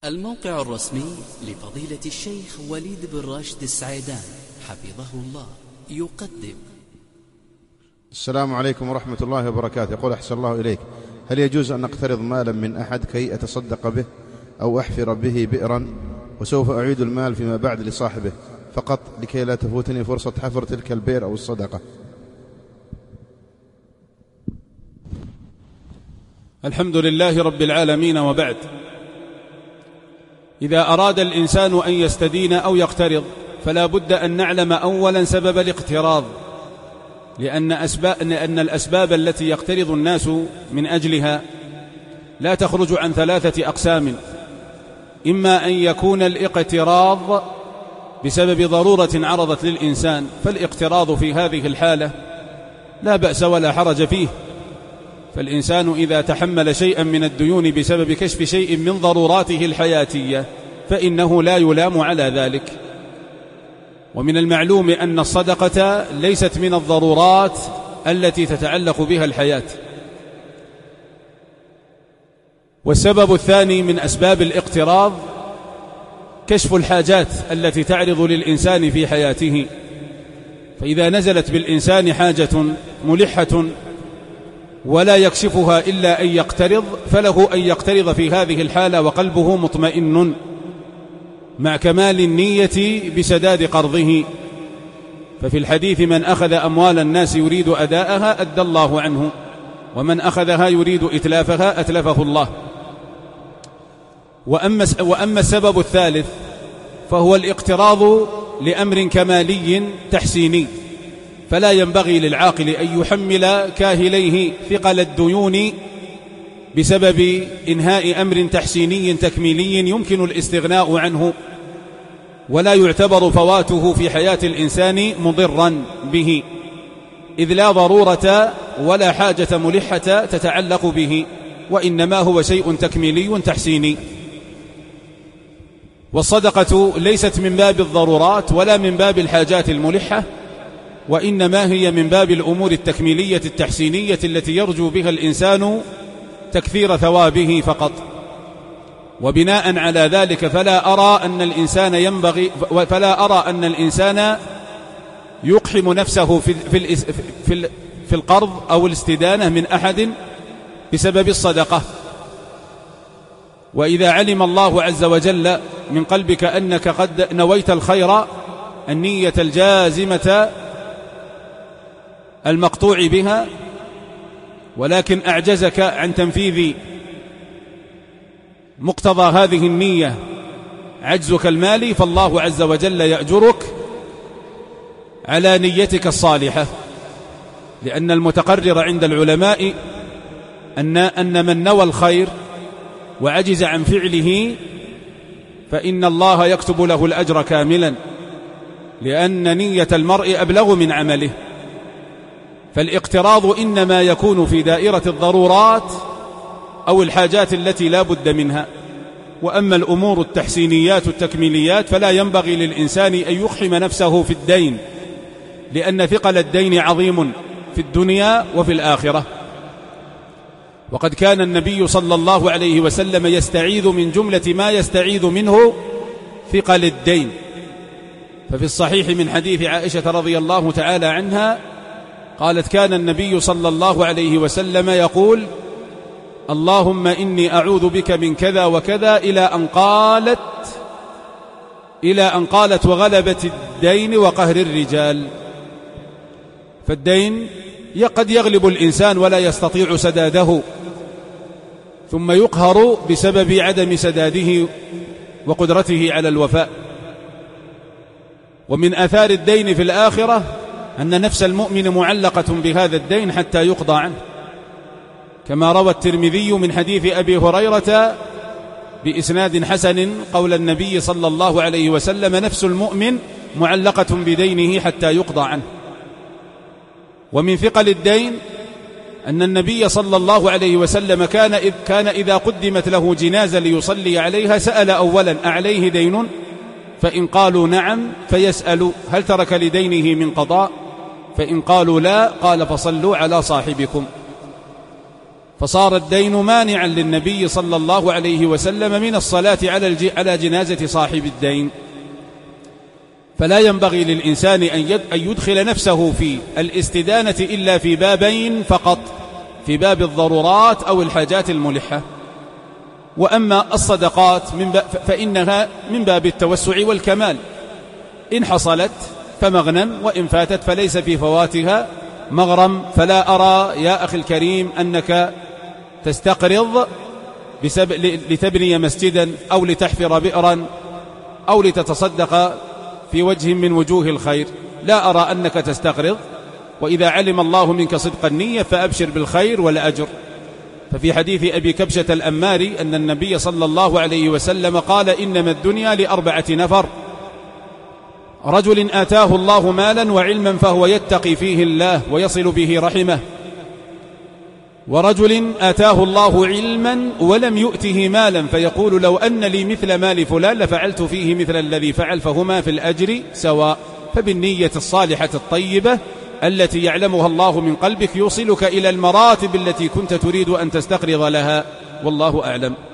الموقع الرسمي لفضيلة الشيخ وليد بن راشد السعيدان حفظه الله يقدم. السلام عليكم ورحمة الله وبركاته. يقول أحسن الله إليك، هل يجوز أن نقترض مالا من أحد كي أتصدق به أو أحفر به بئرا وسوف أعيد المال فيما بعد لصاحبه فقط لكي لا تفوتني فرصة حفر تلك البئر أو الصدقة؟ الحمد لله رب العالمين، وبعد. إذا أراد الإنسان أن يستدين أو يقترض فلا بد أن نعلم أولا سبب الاقتراض، لأن الأسباب التي يقترض الناس من أجلها لا تخرج عن 3 أقسام: إما أن يكون الاقتراض بسبب ضرورة عرضت للإنسان، فالاقتراض في هذه الحالة لا بأس ولا حرج فيه، فالإنسان إذا تحمل شيئا من الديون بسبب كشف شيء من ضروراته الحياتية فإنه لا يلام على ذلك. ومن المعلوم أن الصدقة ليست من الضرورات التي تتعلق بها الحياة. والسبب الثاني من أسباب الاقتراض كشف الحاجات التي تعرض للإنسان في حياته، فإذا نزلت بالإنسان حاجة ملحة ولا يكشفها إلا أن يقترض فله أن يقترض في هذه الحالة وقلبه مطمئن مع كمال النية بسداد قرضه. ففي الحديث: من أخذ أموال الناس يريد أداءها أدى الله عنه، ومن أخذها يريد إتلافها أتلفه الله. وأما السبب الثالث فهو الاقتراض لأمر كمالي تحسيني، فلا ينبغي للعاقل أن يحمل كاهليه ثقل الديون بسبب إنهاء أمر تحسيني تكميلي يمكن الاستغناء عنه، ولا يعتبر فواته في حياة الإنسان مضرا به، إذ لا ضرورة ولا حاجة ملحة تتعلق به، وإنما هو شيء تكميلي تحسيني. والصدقة ليست من باب الضرورات ولا من باب الحاجات الملحة، وإنما هي من باب الأمور التكميلية التحسينية التي يرجو بها الإنسان تكثير ثوابه فقط. وبناء على ذلك فلا أرى أن الإنسان يقحم نفسه في القرض أو الاستدانة من أحد بسبب الصدقة. وإذا علم الله عز وجل من قلبك أنك قد نويت الخير النية الجازمة المقطوع بها، ولكن أعجزك عن تنفيذ مقتضى هذه النية عجزك المالي، فالله عز وجل يأجرك على نيتك الصالحة، لأن المتقرر عند العلماء أن من نوى الخير وعجز عن فعله فإن الله يكتب له الأجر كاملا، لأن نية المرء أبلغ من عمله. فالاقتراض إنما يكون في دائرة الضرورات أو الحاجات التي لا بد منها، وأما الأمور التحسينيات التكميليات فلا ينبغي للإنسان أن يقحم نفسه في الدين، لأن ثقل الدين عظيم في الدنيا وفي الآخرة. وقد كان النبي صلى الله عليه وسلم يستعيذ من جملة ما يستعيذ منه ثقل الدين، ففي الصحيح من حديث عائشة رضي الله تعالى عنها قالت: كان النبي صلى الله عليه وسلم يقول: اللهم إني أعوذ بك من كذا وكذا، إلى أن قالت وغلبة الدين وقهر الرجال. فالدين قد يغلب الإنسان ولا يستطيع سداده، ثم يقهر بسبب عدم سداده وقدرته على الوفاء. ومن آثار الدين في الآخرة أن نفس المؤمن معلقة بهذا الدين حتى يقضى عنه، كما روى الترمذي من حديث أبي هريرة بإسناد حسن قول النبي صلى الله عليه وسلم: نفس المؤمن معلقة بدينه حتى يقضى عنه. ومن ثقل الدين أن النبي صلى الله عليه وسلم كان إذا قدمت له جنازة ليصلي عليها سأل أولا: أعليه دين؟ فإن قالوا نعم فيسأل: هل ترك لدينه من قضاء؟ فإن قالوا لا قال: فصلوا على صاحبكم. فصار الدين مانعا للنبي صلى الله عليه وسلم من الصلاة على جنازة صاحب الدين. فلا ينبغي للإنسان أن يدخل نفسه في الاستدانة إلا في بابين فقط، في باب الضرورات أو الحاجات الملحة. وأما الصدقات فإنها من باب التوسع والكمال، إن حصلت فمغنم، وإن فاتت فليس في فواتها مغرم. فلا أرى يا أخي الكريم أنك تستقرض لتبني مسجدا أو لتحفر بئرا أو لتتصدق في وجه من وجوه الخير، لا أرى أنك تستقرض. وإذا علم الله منك صدق النية فأبشر بالخير والأجر. ففي حديث أبي كبشة الأماري أن النبي صلى الله عليه وسلم قال: إنما الدنيا ل4 نفر: رجل آتاه الله مالا وعلما فهو يتقي فيه الله ويصل به رحمه، ورجل آتاه الله علما ولم يؤته مالا فيقول: لو أن لي مثل مال فلان لفعلت فيه مثل الذي فعل، فهما في الأجر سواء. فبالنية الصالحة الطيبة التي يعلمها الله من قلبك يوصلك إلى المراتب التي كنت تريد أن تستقرض لها، والله أعلم.